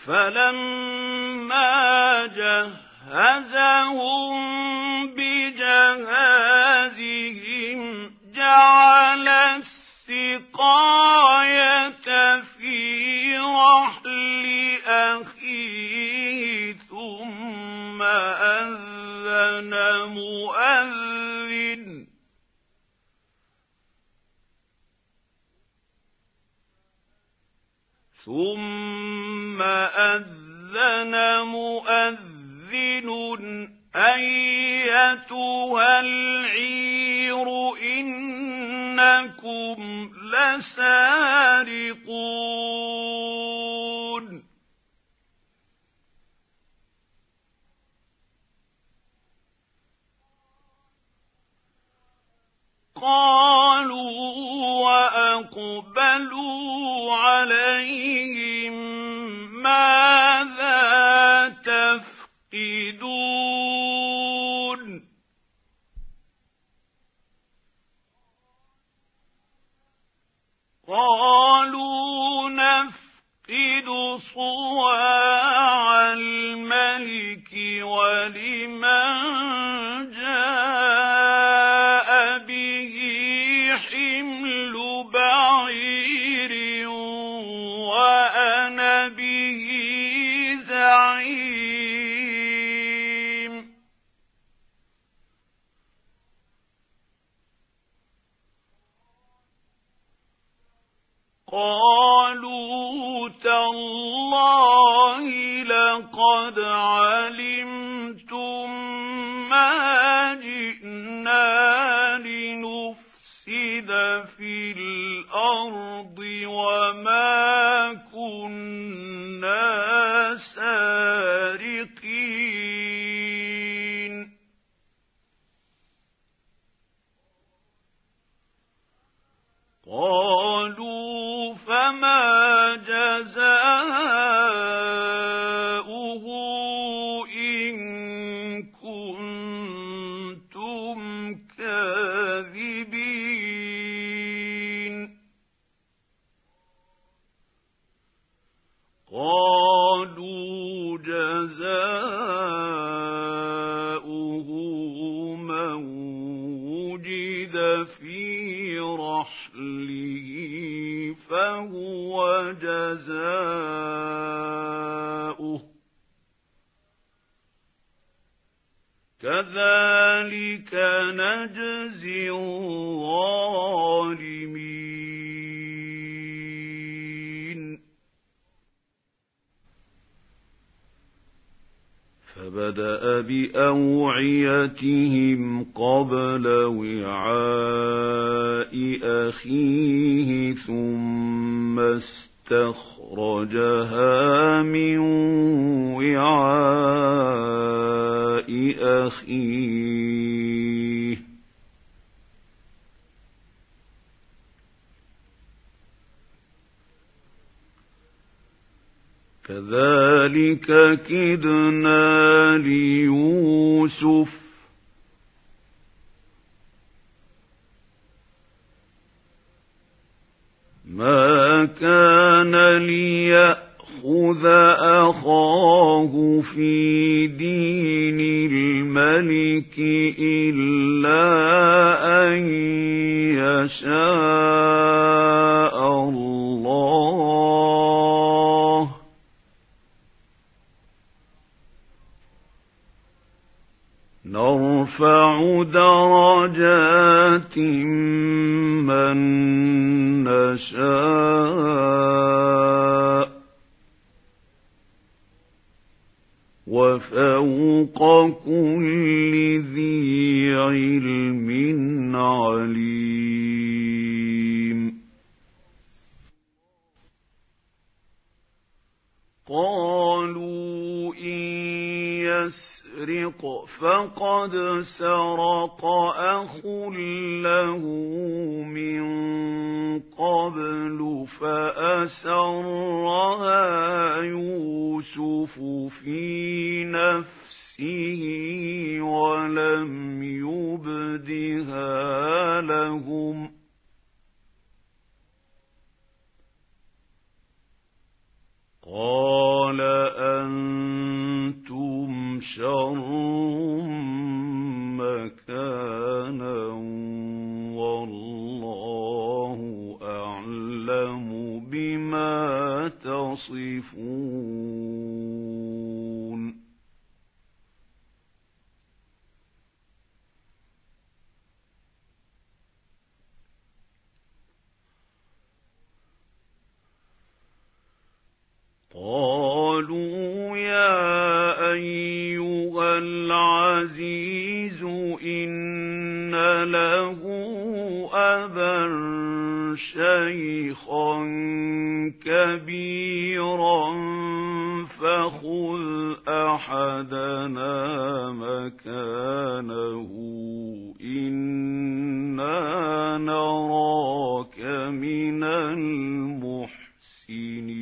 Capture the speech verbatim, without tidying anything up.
فلما جهزهم بجهازهم جعل السقاية في رحل أخيه ثم أذن مؤذن ثم أذن مؤذن أيتها العير إنكم لسارقون قالوا وأقبلوا عليهم ماذا تفقدون قالوا نفقد صواع الملك ولمن جاء به حمل بعير وأنا به زعيم قالوا تالله لقد علمتم ما جئنا لنفسد في الأرض وما كنا سارقين قالوا فما جزاؤه إن كنتم كاذبين قالوا جزاؤه من وجد في رحله فهو جزاؤه كذلك نجزي الظالمين فبدأ بأوعيتهم قبل وعاء أخيه ثم استخرجها من وعاء أخيه كذلك كدنا ليوسف ما كان ليأخذ أخاه في دين الملك إلا أن يشاء الله نرفع درجات من نشاء وفوق كل ذي علم عليم قالوا إن يسرق فقد سرق أخ له من قبل فأسرها يوسف في نفسه ولم يبدها لهم قال أعلم بما تصفون قالوا يا أيها العزيز إن له أبا شيخا كبيرا فخذ أحدنا مكانه إنا نراك من المحسنين